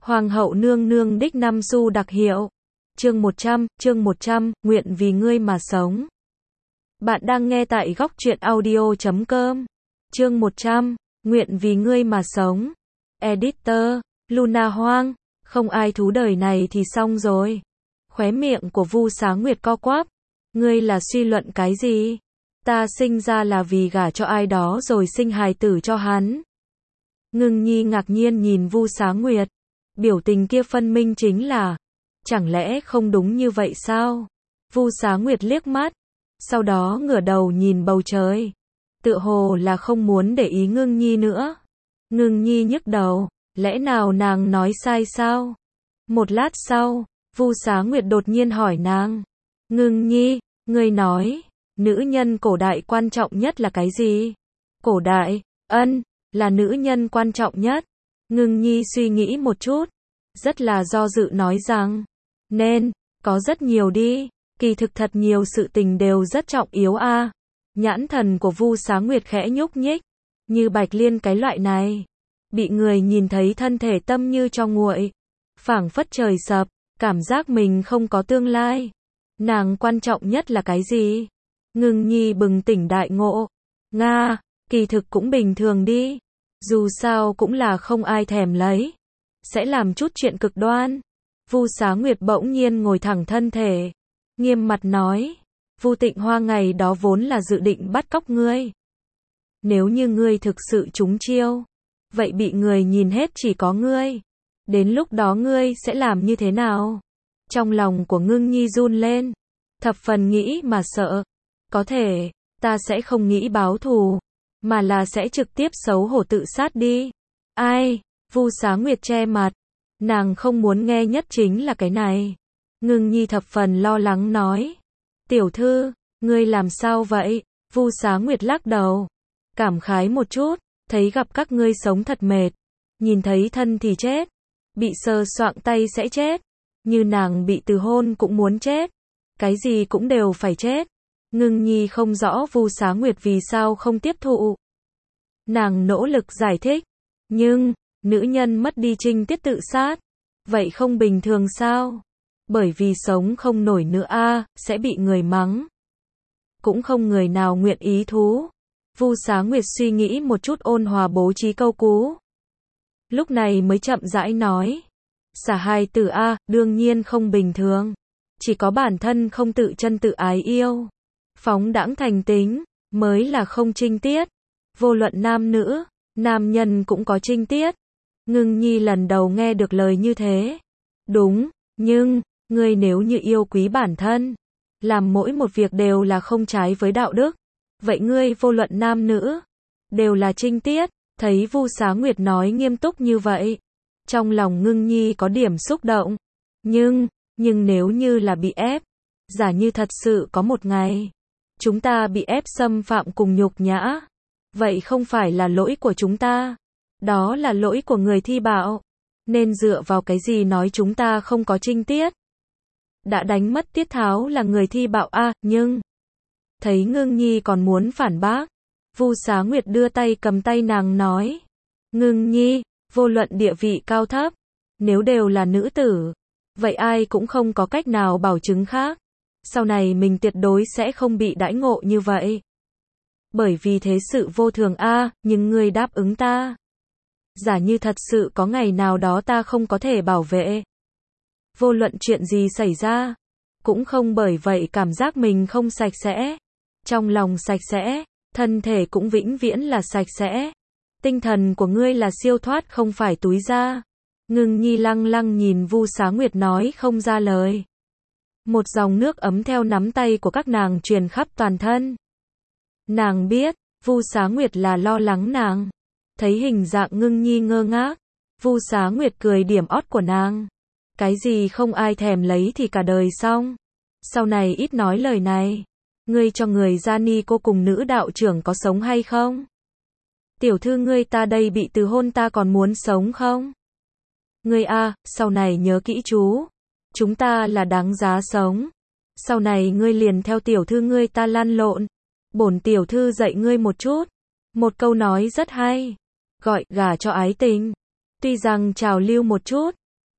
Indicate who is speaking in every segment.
Speaker 1: Hoàng hậu nương nương đích năm xu đặc hiệu. Chương 100, nguyện vì ngươi mà sống. Bạn đang nghe tại góc truyện audio.com. Chương 100, nguyện vì ngươi mà sống. Editor, Luna Hoang, không ai thú đời này thì xong rồi. Khóe miệng của Vu Sáng Nguyệt co quắp. Ngươi là suy luận cái gì? Ta sinh ra là vì gả cho ai đó rồi sinh hài tử cho hắn. Ngưng Nhi ngạc nhiên nhìn Vu Sáng Nguyệt. Biểu tình kia phân minh chính là, chẳng lẽ không đúng như vậy sao? Vu Sáng Nguyệt liếc mắt, sau đó ngửa đầu nhìn bầu trời. Tựa hồ là không muốn để ý Ngưng Nhi nữa. Ngưng Nhi nhức đầu, lẽ nào nàng nói sai sao? Một lát sau, Vu Sáng Nguyệt đột nhiên hỏi nàng. Ngưng Nhi, ngươi nói, nữ nhân cổ đại quan trọng nhất là cái gì? Cổ đại, là nữ nhân quan trọng nhất. Ngưng Nhi suy nghĩ một chút, rất là do dự nói rằng, nên, có rất nhiều đi, kỳ thực thật nhiều sự tình đều rất trọng yếu a. Nhãn thần của Vu Sáng Nguyệt khẽ nhúc nhích, như Bạch Liên cái loại này, bị người nhìn thấy thân thể tâm như cho nguội, phảng phất trời sập, cảm giác mình không có tương lai. Nàng quan trọng nhất là cái gì? Ngưng Nhi bừng tỉnh đại ngộ, Nga, kỳ thực cũng bình thường đi. Dù sao cũng là không ai thèm lấy. Sẽ làm chút chuyện cực đoan. Vu Sáng Nguyệt bỗng nhiên ngồi thẳng thân thể. Nghiêm mặt nói. Vu Tịnh Hoa ngày đó vốn là dự định bắt cóc ngươi. Nếu như ngươi thực sự trúng chiêu. Vậy bị người nhìn hết chỉ có ngươi. Đến lúc đó ngươi sẽ làm như thế nào? Trong lòng của Ngưng Nhi run lên. Thập phần nghĩ mà sợ. Có thể, ta sẽ không nghĩ báo thù. Mà là sẽ trực tiếp xấu hổ tự sát đi. Ai? Vu Sáng Nguyệt che mặt. Nàng không muốn nghe nhất chính là cái này. Ngưng Nhi thập phần lo lắng nói. Tiểu thư, ngươi làm sao vậy? Vu Sáng Nguyệt lắc đầu. Cảm khái một chút, thấy gặp các ngươi sống thật mệt. Nhìn thấy thân thì chết. Bị sờ soạng tay sẽ chết. Như nàng bị từ hôn cũng muốn chết. Cái gì cũng đều phải chết. Ngưng Nhi không rõ Vu Sáng Nguyệt vì sao không tiếp thụ. Nàng nỗ lực giải thích. Nhưng, nữ nhân mất đi trinh tiết tự sát. Vậy không bình thường sao? Bởi vì sống không nổi nữa sẽ bị người mắng. Cũng không người nào nguyện ý thú. Vu Sáng Nguyệt suy nghĩ một chút ôn hòa bố trí câu cú. Lúc này mới chậm rãi nói. Xả hài tử đương nhiên không bình thường. Chỉ có bản thân không tự chân tự ái yêu. Phóng đãng thành tính, mới là không trinh tiết. Vô luận nam nữ, nam nhân cũng có trinh tiết. Ngưng Nhi lần đầu nghe được lời như thế. Đúng, nhưng, ngươi nếu như yêu quý bản thân, làm mỗi một việc đều là không trái với đạo đức. Vậy ngươi vô luận nam nữ, đều là trinh tiết. Thấy Vu Sáng Nguyệt nói nghiêm túc như vậy. Trong lòng Ngưng Nhi có điểm xúc động. Nhưng nếu như là bị ép, giả như thật sự có một ngày, chúng ta bị ép xâm phạm cùng nhục nhã. Vậy không phải là lỗi của chúng ta. Đó là lỗi của người thi bạo. Nên dựa vào cái gì nói chúng ta không có trinh tiết. Đã đánh mất tiết tháo là người thi bạo nhưng. Thấy Ngưng Nhi còn muốn phản bác. Vu Sáng Nguyệt đưa tay cầm tay nàng nói. Ngưng Nhi, vô luận địa vị cao thấp. Nếu đều là nữ tử. Vậy ai cũng không có cách nào bảo chứng khác. Sau này mình tuyệt đối sẽ không bị đãi ngộ như vậy. Bởi vì thế sự vô thường nhưng ngươi đáp ứng ta. Giả như thật sự có ngày nào đó ta không có thể bảo vệ. Vô luận chuyện gì xảy ra. Cũng không bởi vậy cảm giác mình không sạch sẽ. Trong lòng sạch sẽ, thân thể cũng vĩnh viễn là sạch sẽ. Tinh thần của ngươi là siêu thoát không phải túi da. Ngưng Nhi lăng lăng nhìn Vu Sáng Nguyệt nói không ra lời. Một dòng nước ấm theo nắm tay của các nàng truyền khắp toàn thân. Nàng biết, Vu Sáng Nguyệt là lo lắng nàng. Thấy hình dạng Ngưng Nhi ngơ ngác, Vu Sáng Nguyệt cười điểm ót của nàng. Cái gì không ai thèm lấy thì cả đời xong. Sau này ít nói lời này. Ngươi cho người gia ni cô cùng nữ đạo trưởng có sống hay không? Tiểu thư ngươi ta đây bị từ hôn ta còn muốn sống không? Ngươi sau này nhớ kỹ chú. Chúng ta là đáng giá sống. Sau này ngươi liền theo tiểu thư ngươi ta lăn lộn. Bổn tiểu thư dạy ngươi một chút. Một câu nói rất hay. Gọi gả cho ái tình. Tuy rằng trào lưu một chút,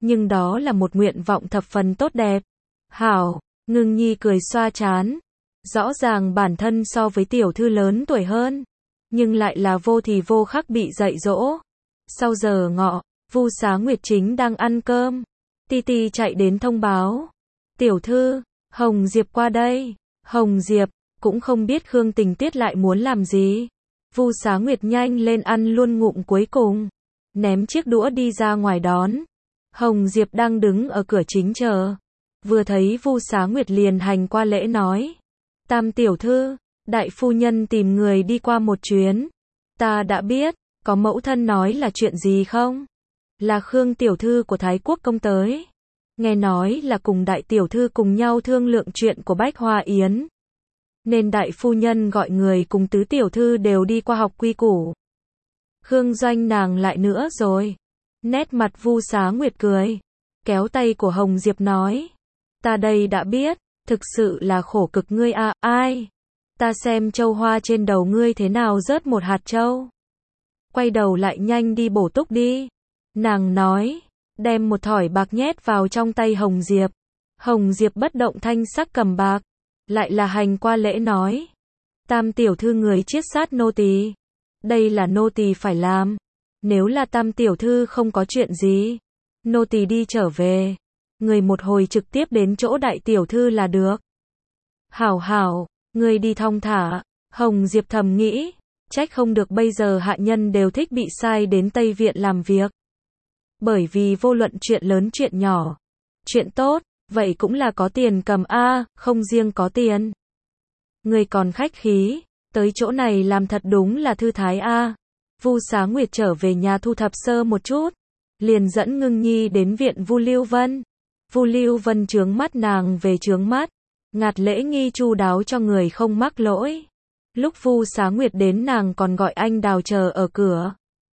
Speaker 1: Nhưng đó là một nguyện vọng thập phần tốt đẹp. Hảo, Ngưng Nhi cười xoa trán. Rõ ràng bản thân so với tiểu thư lớn tuổi hơn, nhưng lại là vô thì vô khắc bị dạy dỗ. Sau giờ ngọ, Vu Xá Nguyệt chính đang ăn cơm. Ti Ti chạy đến thông báo. Tiểu thư, Hồng Diệp qua đây. Hồng Diệp, cũng không biết Khương Tình Tuyết lại muốn làm gì. Vu Xá Nguyệt nhanh lên ăn luôn ngụm cuối cùng. Ném chiếc đũa đi ra ngoài đón. Hồng Diệp đang đứng ở cửa chính chờ. Vừa thấy Vu Xá Nguyệt liền hành qua lễ nói. Tam tiểu thư, đại phu nhân tìm người đi qua một chuyến. Ta đã biết, có mẫu thân nói là chuyện gì không? Là Khương tiểu thư của Thái Quốc công tới. Nghe nói là cùng đại tiểu thư cùng nhau thương lượng chuyện của Bách Hoa Yến. Nên đại phu nhân gọi người cùng tứ tiểu thư đều đi qua học quy củ. Khương Doanh nàng lại nữa rồi. Nét mặt Vu Xá Nguyệt cười. Kéo tay của Hồng Diệp nói. Ta đây đã biết, thực sự là khổ cực ngươi à, ai? Ta xem châu hoa trên đầu ngươi thế nào rớt một hạt châu. Quay đầu lại nhanh đi bổ túc đi. Nàng nói, đem một thỏi bạc nhét vào trong tay Hồng Diệp. Hồng Diệp bất động thanh sắc cầm bạc. Lại là hành qua lễ nói. Tam tiểu thư người chiết sát nô tỳ. Đây là nô tỳ phải làm. Nếu là tam tiểu thư không có chuyện gì, nô tỳ đi trở về. Người một hồi trực tiếp đến chỗ đại tiểu thư là được. Hảo hảo, người đi thong thả. Hồng Diệp thầm nghĩ. Trách không được bây giờ hạ nhân đều thích bị sai đến Tây Viện làm việc. Bởi vì vô luận chuyện lớn chuyện nhỏ, chuyện tốt, vậy cũng là có tiền cầm a, không riêng có tiền. Người còn khách khí, tới chỗ này làm thật đúng là thư thái a. Vu Xá Nguyệt trở về nhà thu thập sơ một chút, liền dẫn Ngưng Nhi đến viện Vu Lưu Vân. Vu Lưu Vân trướng mắt nàng về trướng mắt, ngạt lễ nghi chu đáo cho người không mắc lỗi. Lúc Vu Xá Nguyệt đến nàng còn gọi anh Đào chờ ở cửa.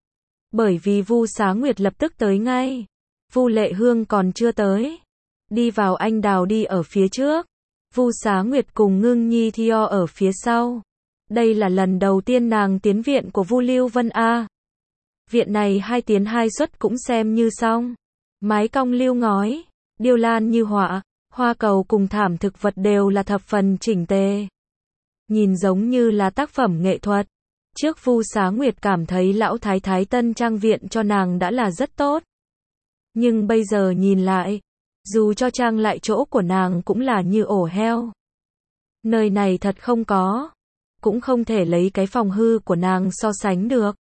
Speaker 1: Bởi vì Vu Xá Nguyệt lập tức tới ngay. Vu Lệ Hương còn chưa tới. Đi vào anh Đào đi ở phía trước. Vu Xá Nguyệt cùng Ngưng Nhi Thio ở phía sau. Đây là lần đầu tiên nàng tiến viện của Vu Lưu Vân a. Viện này 2 tiến 2 xuất cũng xem như xong. Mái cong lưu ngói, điêu lan như họa, hoa cầu cùng thảm thực vật đều là thập phần chỉnh tề. Nhìn giống như là tác phẩm nghệ thuật. Trước Vu Xá Nguyệt cảm thấy lão thái thái tân trang viện cho nàng đã là rất tốt. Nhưng bây giờ nhìn lại, dù cho trang lại chỗ của nàng cũng là như ổ heo. Nơi này thật không có, cũng không thể lấy cái phòng hư của nàng so sánh được.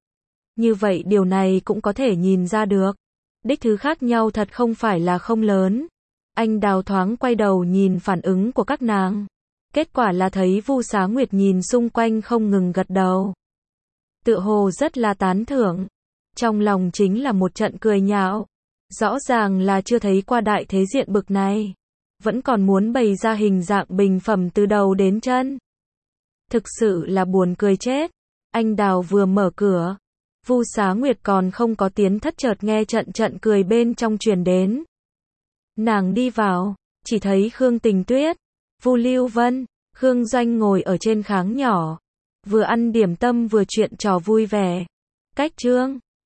Speaker 1: Như vậy điều này cũng có thể nhìn ra được. Đích thứ khác nhau thật không phải là không lớn. Anh Đào thoáng quay đầu nhìn phản ứng của các nàng. Kết quả là thấy Vu Xá Nguyệt nhìn xung quanh không ngừng gật đầu. Tựa hồ rất là tán thưởng. Trong lòng chính là một trận cười nhạo. Rõ ràng là chưa thấy qua đại thế diện bực này. Vẫn còn muốn bày ra hình dạng bình phẩm từ đầu đến chân. Thực sự là buồn cười chết. Anh Đào vừa mở cửa. Vu Xá Nguyệt còn không có tiến thất chợt nghe trận cười bên trong truyền đến. Nàng đi vào, chỉ thấy Khương Tình Tuyết, Vu Lưu Vân, Khương Doanh ngồi ở trên kháng nhỏ. Vừa ăn điểm tâm vừa chuyện trò vui vẻ. Cách trương,